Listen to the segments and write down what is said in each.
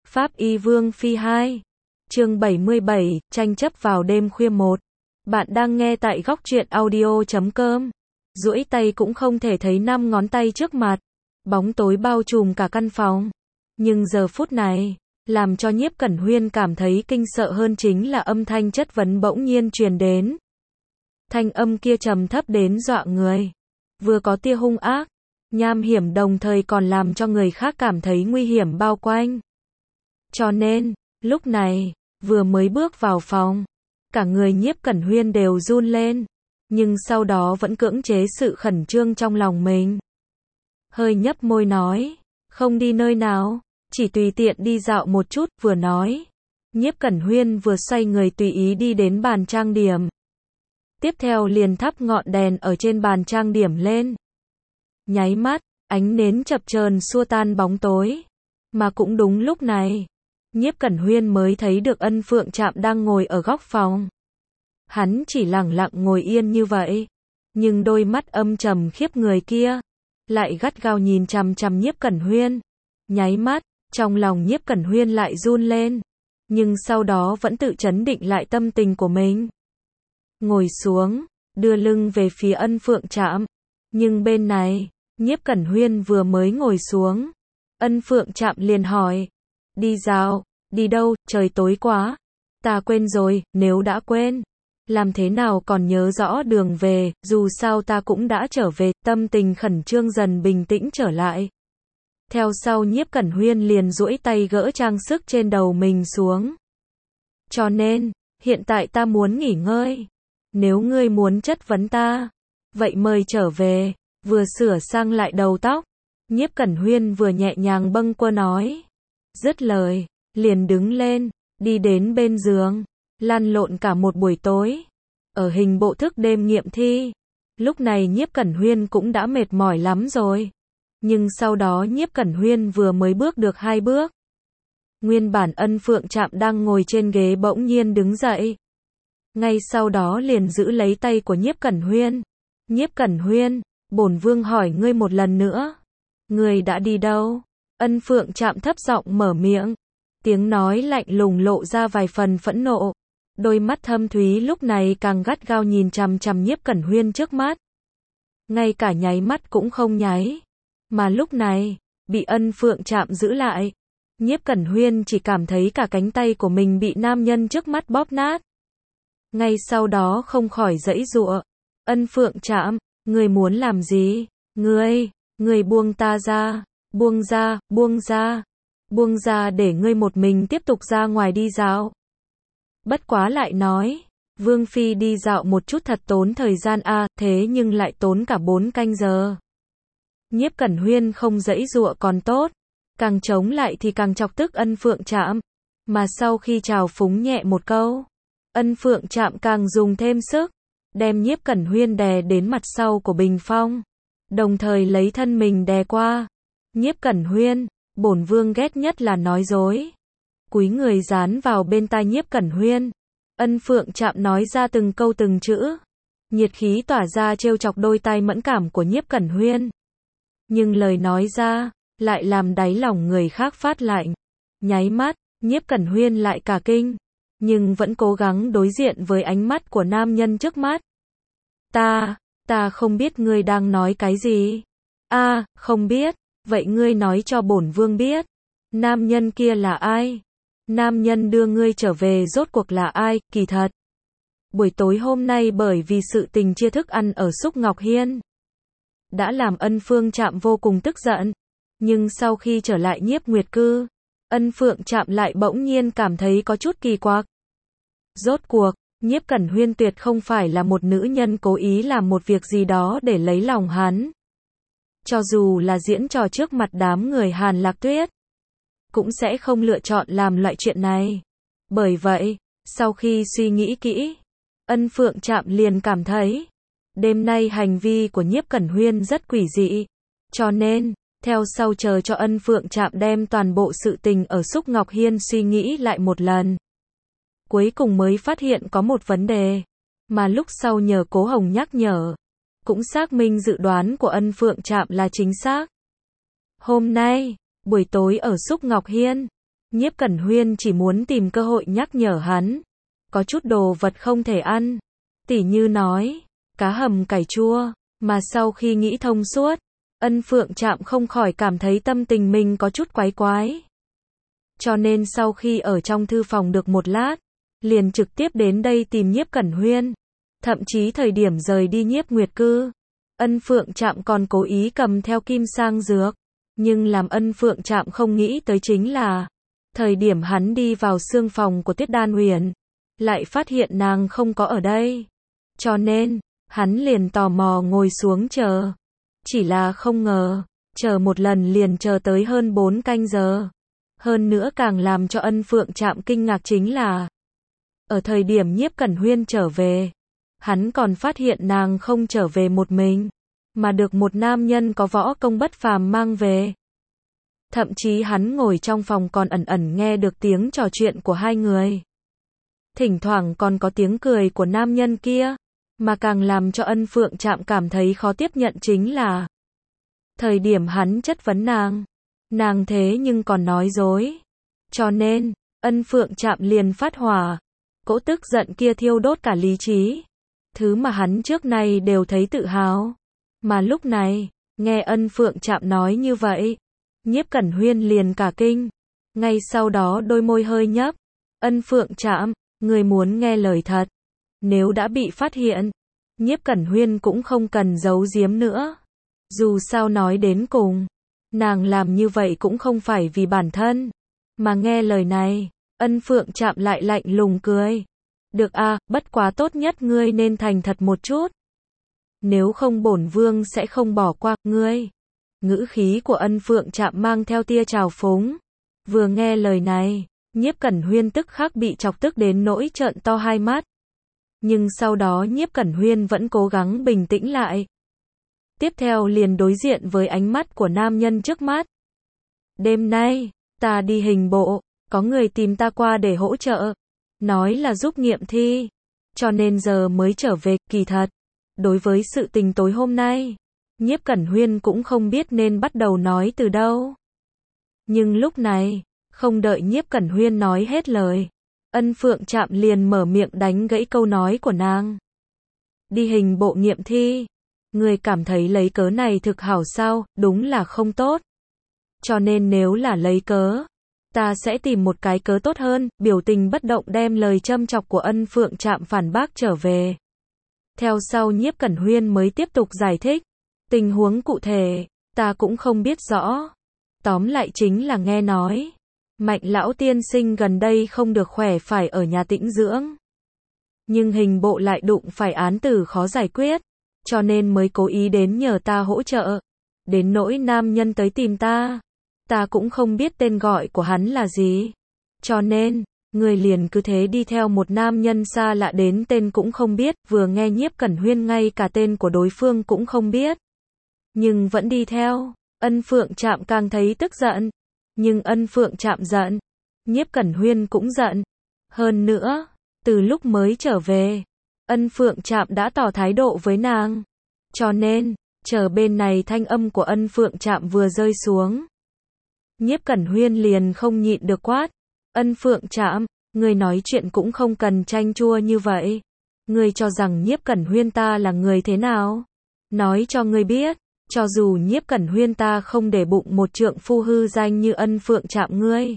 Pháp Y Vương Phi 2. Chương 77, tranh chấp vào đêm khuya 1. Bạn đang nghe tại góc truyện audio.com. Duỗi tay cũng không thể thấy 5 ngón tay trước mặt. Bóng tối bao trùm cả căn phòng. Nhưng giờ phút này, làm cho Nhiếp Cẩn Huyên cảm thấy kinh sợ hơn chính là âm thanh chất vấn bỗng nhiên truyền đến. Thanh âm kia trầm thấp đến dọa người. Vừa có tia hung ác, nham hiểm, đồng thời còn làm cho người khác cảm thấy nguy hiểm bao quanh. Cho nên, lúc này, vừa mới bước vào phòng, cả người Nhiếp Cẩn Huyên đều run lên, nhưng sau đó vẫn cưỡng chế sự khẩn trương trong lòng mình. Hơi nhấp môi nói, không đi nơi nào, chỉ tùy tiện đi dạo một chút, vừa nói. Nhiếp Cẩn Huyên vừa xoay người tùy ý đi đến bàn trang điểm. Tiếp theo liền thắp ngọn đèn ở trên bàn trang điểm lên. Nháy mắt, ánh nến chập chờn xua tan bóng tối. Mà cũng đúng lúc này, Nhiếp Cẩn Huyên mới thấy được Ân Phượng Trạm đang ngồi ở góc phòng. Hắn chỉ lẳng lặng ngồi yên như vậy, nhưng đôi mắt âm trầm khiếp người kia lại gắt gao nhìn chằm chằm Nhiếp Cẩn Huyên. Nháy mắt, trong lòng Nhiếp Cẩn Huyên lại run lên, nhưng sau đó vẫn tự trấn định lại tâm tình của mình. Ngồi xuống, đưa lưng về phía Ân Phượng Trạm. Nhưng bên này, Nhiếp Cẩn Huyên vừa mới ngồi xuống, Ân Phượng Trạm liền hỏi, đi dạo, đi đâu, trời tối quá. Ta quên rồi, nếu đã quên, làm thế nào còn nhớ rõ đường về, dù sao ta cũng đã trở về, tâm tình khẩn trương dần bình tĩnh trở lại. Theo sau Nhiếp Cẩn Huyên liền duỗi tay gỡ trang sức trên đầu mình xuống. Cho nên, hiện tại ta muốn nghỉ ngơi. Nếu ngươi muốn chất vấn ta, vậy mời trở về. Vừa sửa sang lại đầu tóc, Nhiếp Cẩn Huyên vừa nhẹ nhàng bâng quơ nói. Dứt lời, liền đứng lên, đi đến bên giường, lăn lộn cả một buổi tối. Ở hình bộ thức đêm nghiệm thi, lúc này Nhiếp Cẩn Huyên cũng đã mệt mỏi lắm rồi. Nhưng sau đó Nhiếp Cẩn Huyên vừa mới bước được 2 bước. Nguyên bản Ân Phượng Trạm đang ngồi trên ghế bỗng nhiên đứng dậy. Ngay sau đó liền giữ lấy tay của Nhiếp Cẩn Huyên. Nhiếp Cẩn Huyên, bổn vương hỏi ngươi một lần nữa. Ngươi đã đi đâu? Ân Phượng Trạm thấp giọng mở miệng. Tiếng nói lạnh lùng lộ ra vài phần phẫn nộ. Đôi mắt thâm thúy lúc này càng gắt gao nhìn chằm chằm Nhiếp Cẩn Huyên trước mắt. Ngay cả nháy mắt cũng không nháy. Mà lúc này, bị Ân Phượng Trạm giữ lại. Nhiếp Cẩn Huyên chỉ cảm thấy cả cánh tay của mình bị nam nhân trước mắt bóp nát. Ngay sau đó không khỏi giãy giụa. Ân Phượng Trạm, ngươi muốn làm gì? Ngươi buông ta ra, buông ra, buông ra. Buông ra để ngươi một mình tiếp tục ra ngoài đi dạo. Bất quá lại nói, Vương Phi đi dạo một chút thật tốn thời gian a, thế nhưng lại tốn cả 4 canh giờ. Nhiếp Cẩn Huyên không giãy giụa còn tốt, càng chống lại thì càng chọc tức Ân Phượng Trạm. Mà sau khi chào phúng nhẹ một câu, Ân Phượng Trạm càng dùng thêm sức, đem Nhiếp Cẩn Huyên đè đến mặt sau của bình phong, đồng thời lấy thân mình đè qua. Nhiếp Cẩn Huyên, bổn vương ghét nhất là nói dối. Cúi người dán vào bên tai Nhiếp Cẩn Huyên, Ân Phượng Trạm nói ra từng câu từng chữ. Nhiệt khí tỏa ra trêu chọc đôi tai mẫn cảm của Nhiếp Cẩn Huyên. Nhưng lời nói ra, lại làm đáy lòng người khác phát lạnh. Nháy mắt, Nhiếp Cẩn Huyên lại cả kinh, nhưng vẫn cố gắng đối diện với ánh mắt của nam nhân trước mắt. Ta không biết ngươi đang nói cái gì. Không biết, vậy ngươi nói cho bổn vương biết. Nam nhân kia là ai? Nam nhân đưa ngươi trở về rốt cuộc là ai? Kỳ thật, buổi tối hôm nay bởi vì sự tình chia thức ăn ở Xúc Ngọc Hiên, đã làm Ân Phượng Trạm vô cùng tức giận. Nhưng sau khi trở lại Nhiếp Nguyệt Cư, Ân Phượng Trạm lại bỗng nhiên cảm thấy có chút kỳ quặc. Rốt cuộc, Nhiếp Cẩn Huyên tuyệt không phải là một nữ nhân cố ý làm một việc gì đó để lấy lòng hắn. Cho dù là diễn trò trước mặt đám người Hàn Lạc Tuyết, cũng sẽ không lựa chọn làm loại chuyện này. Bởi vậy, sau khi suy nghĩ kỹ, Ân Phượng Trạm liền cảm thấy, đêm nay hành vi của Nhiếp Cẩn Huyên rất quỷ dị. Cho nên, theo sau chờ cho Ân Phượng Trạm đem toàn bộ sự tình ở Xúc Ngọc Hiên suy nghĩ lại một lần. Cuối cùng mới phát hiện có một vấn đề, mà lúc sau nhờ Cố Hồng nhắc nhở, cũng xác minh dự đoán của Ân Phượng Trạm là chính xác. Hôm nay, buổi tối ở Xúc Ngọc Hiên, Nhiếp Cẩn Huyên chỉ muốn tìm cơ hội nhắc nhở hắn. Có chút đồ vật không thể ăn. Tỉ như nói, cá hầm cải chua. Mà sau khi nghĩ thông suốt, Ân Phượng Trạm không khỏi cảm thấy tâm tình mình có chút quái quái. Cho nên sau khi ở trong thư phòng được một lát, liền trực tiếp đến đây tìm Nhiếp Cẩn Huyên. Thậm chí thời điểm rời đi Nhiếp Nguyệt Cư, Ân Phượng Trạm còn cố ý cầm theo kim sang dược. Nhưng làm Ân Phượng Trạm không nghĩ tới chính là, thời điểm hắn đi vào xương phòng của Tuyết Đan Huyền, lại phát hiện nàng không có ở đây. Cho nên, hắn liền tò mò ngồi xuống chờ. Chỉ là không ngờ, chờ một lần liền chờ tới hơn 4 canh giờ. Hơn nữa càng làm cho Ân Phượng Trạm kinh ngạc chính là, ở thời điểm Nhiếp Cẩn Huyên trở về, hắn còn phát hiện nàng không trở về một mình, mà được một nam nhân có võ công bất phàm mang về. Thậm chí hắn ngồi trong phòng còn ẩn ẩn nghe được tiếng trò chuyện của hai người. Thỉnh thoảng còn có tiếng cười của nam nhân kia, mà càng làm cho Ân Phượng Trạm cảm thấy khó tiếp nhận chính là, thời điểm hắn chất vấn nàng thế nhưng còn nói dối. Cho nên, Ân Phượng Trạm liền phát hỏa, cỗ tức giận kia thiêu đốt cả lý trí. Thứ mà hắn trước nay đều thấy tự hào. Mà lúc này, nghe Ân Phượng Trạm nói như vậy, Nhiếp Cẩn Huyên liền cả kinh. Ngay sau đó đôi môi hơi nhấp. Ân Phượng Trạm, người muốn nghe lời thật. Nếu đã bị phát hiện, Nhiếp Cẩn Huyên cũng không cần giấu giếm nữa. Dù sao nói đến cùng, nàng làm như vậy cũng không phải vì bản thân. Mà nghe lời này, Ân Phượng Trạm lại lạnh lùng cười. Được à, bất quá tốt nhất ngươi nên thành thật một chút. Nếu không bổn vương sẽ không bỏ qua ngươi. Ngữ khí của Ân Phượng Trạm mang theo tia trào phúng. Vừa nghe lời này, Nhiếp Cẩn Huyên tức khắc bị chọc tức đến nỗi trợn to hai mắt. Nhưng sau đó Nhiếp Cẩn Huyên vẫn cố gắng bình tĩnh lại. Tiếp theo liền đối diện với ánh mắt của nam nhân trước mắt. Đêm nay, ta đi hình bộ, có người tìm ta qua để hỗ trợ. Nói là giúp nghiệm thi. Cho nên giờ mới trở về, kỳ thật. Đối với sự tình tối hôm nay, Nhiếp Cẩn Huyên cũng không biết nên bắt đầu nói từ đâu. Nhưng lúc này, không đợi Nhiếp Cẩn Huyên nói hết lời, Ân Phượng Trạm liền mở miệng đánh gãy câu nói của nàng. Đi hình bộ nghiệm thi. Người cảm thấy lấy cớ này thực hảo sao, đúng là không tốt. Cho nên nếu là lấy cớ, ta sẽ tìm một cái cớ tốt hơn. Biểu tình bất động đem lời châm chọc của Ân Phượng Trạm phản bác trở về. Theo sau Nhiếp Cẩn Huyên mới tiếp tục giải thích. Tình huống cụ thể, ta cũng không biết rõ. Tóm lại chính là nghe nói, Mạnh lão tiên sinh gần đây không được khỏe phải ở nhà tĩnh dưỡng. Nhưng hình bộ lại đụng phải án tử khó giải quyết, cho nên mới cố ý đến nhờ ta hỗ trợ. Đến nỗi nam nhân tới tìm ta cũng không biết tên gọi của hắn là gì. Cho nên, người liền cứ thế đi theo một nam nhân xa lạ đến tên cũng không biết, vừa nghe Nhiếp Cẩn Huyên ngay cả tên của đối phương cũng không biết. Nhưng vẫn đi theo, Ân Phượng Trạm càng thấy tức giận. Nhưng Ân Phượng Trạm giận, Nhiếp Cẩn Huyên cũng giận. Hơn nữa, từ lúc mới trở về, Ân Phượng Trạm đã tỏ thái độ với nàng. Cho nên, chờ bên này thanh âm của Ân Phượng Trạm vừa rơi xuống, Nhiếp Cẩn Huyên liền không nhịn được quát. Ân Phượng Trạm, người nói chuyện cũng không cần chanh chua như vậy. Người cho rằng Nhiếp Cẩn Huyên ta là người thế nào? Nói cho ngươi biết, cho dù Nhiếp Cẩn Huyên ta không để bụng một trượng phu hư danh như Ân Phượng Trạm ngươi,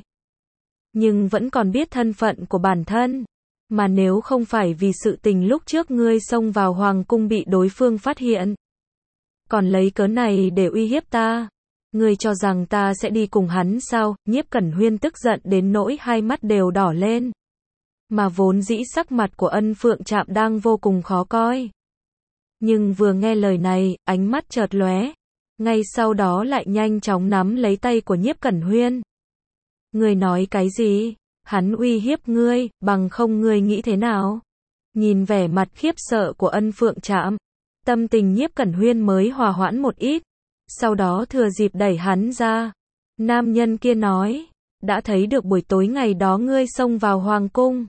nhưng vẫn còn biết thân phận của bản thân. Mà nếu không phải vì sự tình lúc trước ngươi xông vào hoàng cung bị đối phương phát hiện, còn lấy cớ này để uy hiếp ta, ngươi cho rằng ta sẽ đi cùng hắn sao? Nhiếp Cẩn Huyên tức giận đến nỗi hai mắt đều đỏ lên. Mà vốn dĩ sắc mặt của Ân Phượng Trạm đang vô cùng khó coi. Nhưng vừa nghe lời này, ánh mắt chợt lóe, ngay sau đó lại nhanh chóng nắm lấy tay của Nhiếp Cẩn Huyên. Ngươi nói cái gì? Hắn uy hiếp ngươi, bằng không ngươi nghĩ thế nào? Nhìn vẻ mặt khiếp sợ của Ân Phượng Trạm, tâm tình Nhiếp Cẩn Huyên mới hòa hoãn một ít. Sau đó thừa dịp đẩy hắn ra. Nam nhân kia nói, đã thấy được buổi tối ngày đó ngươi xông vào hoàng cung.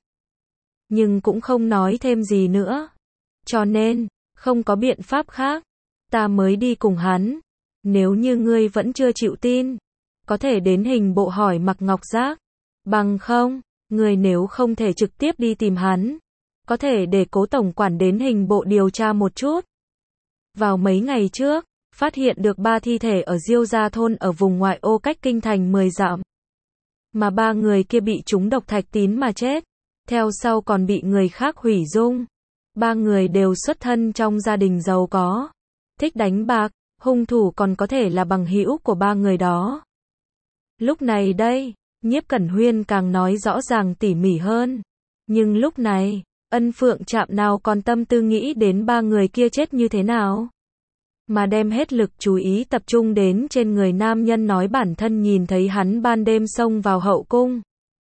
Nhưng cũng không nói thêm gì nữa. Cho nên, không có biện pháp khác, ta mới đi cùng hắn. Nếu như ngươi vẫn chưa chịu tin, có thể đến hình bộ hỏi Mạc Ngọc Giác. Bằng không, người nếu không thể trực tiếp đi tìm hắn, có thể để Cố tổng quản đến hình bộ điều tra một chút. Vào mấy ngày trước, phát hiện được 3 thi thể ở Diêu Gia thôn ở vùng ngoại ô cách kinh thành 10 dặm. Mà 3 người kia bị trúng độc thạch tín mà chết. Theo sau còn bị người khác hủy dung. 3 người đều xuất thân trong gia đình giàu có, thích đánh bạc, hung thủ còn có thể là bằng hữu của 3 người đó. Lúc này đây, Nhiếp Cẩn Huyên càng nói rõ ràng tỉ mỉ hơn. Nhưng lúc này, Ân Phượng Trạm nào còn tâm tư nghĩ đến 3 người kia chết như thế nào, mà đem hết lực chú ý tập trung đến trên người nam nhân nói bản thân nhìn thấy hắn ban đêm xông vào hậu cung.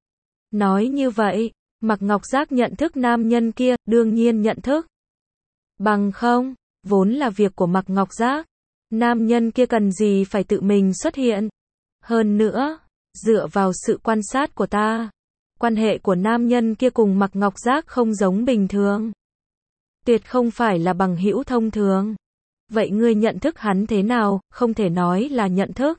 Nói như vậy, Mạc Ngọc Giác nhận thức nam nhân kia, đương nhiên nhận thức. Bằng không, vốn là việc của Mạc Ngọc Giác. Nam nhân kia cần gì phải tự mình xuất hiện. Hơn nữa, dựa vào sự quan sát của ta, quan hệ của nam nhân kia cùng Mạc Ngọc Giác không giống bình thường. Tuyệt không phải là bằng hữu thông thường. Vậy ngươi nhận thức hắn thế nào? Không thể nói là nhận thức.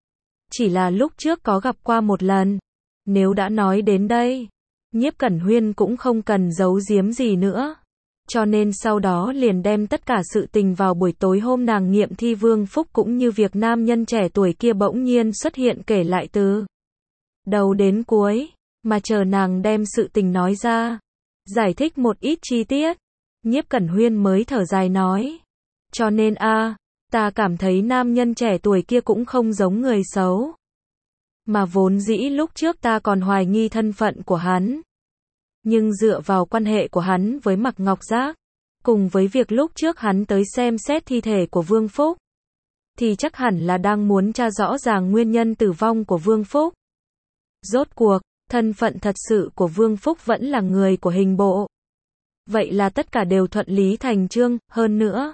Chỉ là lúc trước có gặp qua một lần. Nếu đã nói đến đây, Nhiếp Cẩn Huyên cũng không cần giấu giếm gì nữa. Cho nên sau đó liền đem tất cả sự tình vào buổi tối hôm nàng nghiệm thi Vương Phúc cũng như việc nam nhân trẻ tuổi kia bỗng nhiên xuất hiện kể lại từ đầu đến cuối, mà chờ nàng đem sự tình nói ra, giải thích một ít chi tiết, Nhiếp Cẩn Huyên mới thở dài nói. Cho nên ta cảm thấy nam nhân trẻ tuổi kia cũng không giống người xấu. Mà vốn dĩ lúc trước ta còn hoài nghi thân phận của hắn. Nhưng dựa vào quan hệ của hắn với Mạc Ngọc Giác, cùng với việc lúc trước hắn tới xem xét thi thể của Vương Phúc, thì chắc hẳn là đang muốn tra rõ ràng nguyên nhân tử vong của Vương Phúc. Rốt cuộc, thân phận thật sự của Vương Phúc vẫn là người của hình bộ. Vậy là tất cả đều thuận lý thành chương, hơn nữa.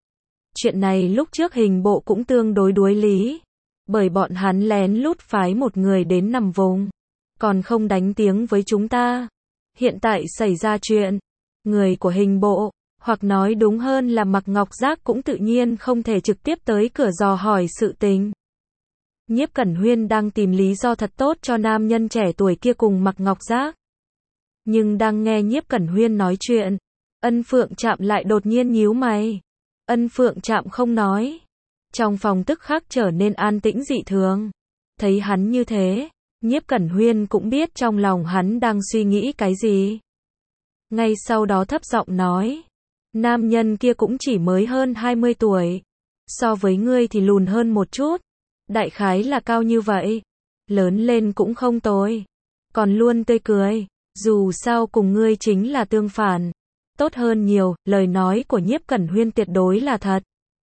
Chuyện này lúc trước hình bộ cũng tương đối đối lý. Bởi bọn hắn lén lút phái một người đến nằm vùng, còn không đánh tiếng với chúng ta. Hiện tại xảy ra chuyện, người của hình bộ, hoặc nói đúng hơn là Mạc Ngọc Giác cũng tự nhiên không thể trực tiếp tới cửa dò hỏi sự tình. Nhiếp Cẩn Huyên đang tìm lý do thật tốt cho nam nhân trẻ tuổi kia cùng Mạc Ngọc Giác. Nhưng đang nghe Nhiếp Cẩn Huyên nói chuyện, Ân Phượng Trạm lại đột nhiên nhíu mày. Ân Phượng Trạm không nói. Trong phòng tức khắc trở nên an tĩnh dị thường. Thấy hắn như thế, Nhiếp Cẩn Huyên cũng biết trong lòng hắn đang suy nghĩ cái gì. Ngay sau đó thấp giọng nói. Nam nhân kia cũng chỉ mới hơn 20 tuổi. So với ngươi thì lùn hơn một chút. Đại khái là cao như vậy. Lớn lên cũng không tồi. Còn luôn tươi cười. Dù sao cùng ngươi chính là tương phản. Tốt hơn nhiều, lời nói của Nhiếp Cẩn Huyên tuyệt đối là thật.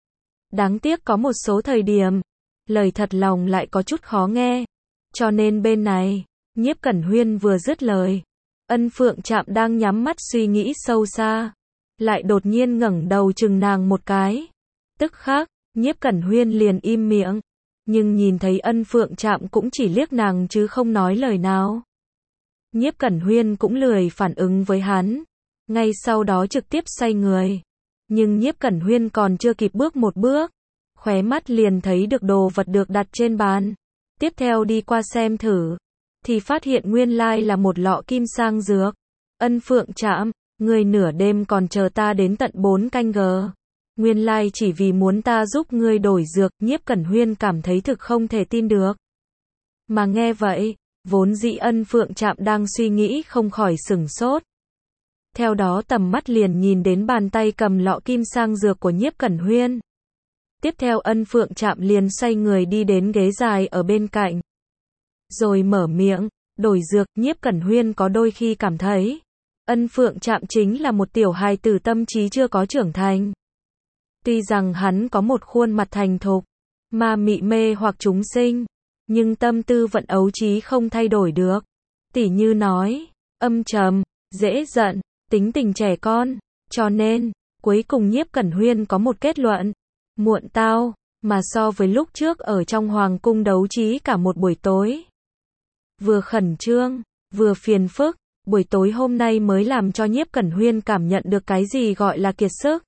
Đáng tiếc có một số thời điểm, lời thật lòng lại có chút khó nghe. Cho nên bên này, Nhiếp Cẩn Huyên vừa dứt lời, Ân Phượng Trạm đang nhắm mắt suy nghĩ sâu xa, lại đột nhiên ngẩng đầu chừng nàng một cái. Tức khắc, Nhiếp Cẩn Huyên liền im miệng, nhưng nhìn thấy Ân Phượng Trạm cũng chỉ liếc nàng chứ không nói lời nào. Nhiếp Cẩn Huyên cũng lười phản ứng với hắn, ngay sau đó trực tiếp xoay người. Nhưng Nhiếp Cẩn Huyên còn chưa kịp bước một bước, khóe mắt liền thấy được đồ vật được đặt trên bàn. Tiếp theo đi qua xem thử, thì phát hiện nguyên lai là một lọ kim sang dược. Ân Phượng Trạm, người nửa đêm còn chờ ta đến tận 4 canh giờ. Nguyên lai chỉ vì muốn ta giúp ngươi đổi dược. Nhiếp Cẩn Huyên cảm thấy thực không thể tin được. Mà nghe vậy, vốn dĩ Ân Phượng Trạm đang suy nghĩ không khỏi sửng sốt. Theo đó tầm mắt liền nhìn đến bàn tay cầm lọ kim sang dược của Nhiếp Cẩn Huyên. Tiếp theo Ân Phượng Trạm liền xoay người đi đến ghế dài ở bên cạnh. Rồi mở miệng, đổi dược. Nhiếp Cẩn Huyên có đôi khi cảm thấy, Ân Phượng Trạm chính là một tiểu hài tử tâm trí chưa có trưởng thành. Tuy rằng hắn có một khuôn mặt thành thục, mà mị mê hoặc chúng sinh, nhưng tâm tư vẫn ấu trí không thay đổi được. Tỉ như nói, âm trầm, dễ giận, tính tình trẻ con. Cho nên, cuối cùng Nhiếp Cẩn Huyên có một kết luận. Muộn tao, mà so với lúc trước ở trong hoàng cung đấu trí cả một buổi tối. Vừa khẩn trương, vừa phiền phức, buổi tối hôm nay mới làm cho Nhiếp Cẩn Huyên cảm nhận được cái gì gọi là kiệt sức.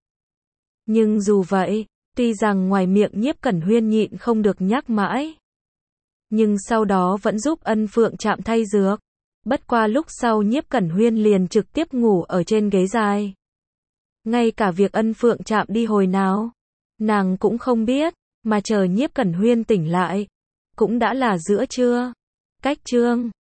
Nhưng dù vậy, tuy rằng ngoài miệng Nhiếp Cẩn Huyên nhịn không được nhắc mãi. Nhưng sau đó vẫn giúp Ân Phượng Trạm thay dược. Bất qua lúc sau Nhiếp Cẩn Huyên liền trực tiếp ngủ ở trên ghế dài. Ngay cả việc Ân Phượng Trạm đi hồi nào, nàng cũng không biết, mà chờ Nhiếp Cẩn Huyên tỉnh lại, cũng đã là giữa trưa. Cách chương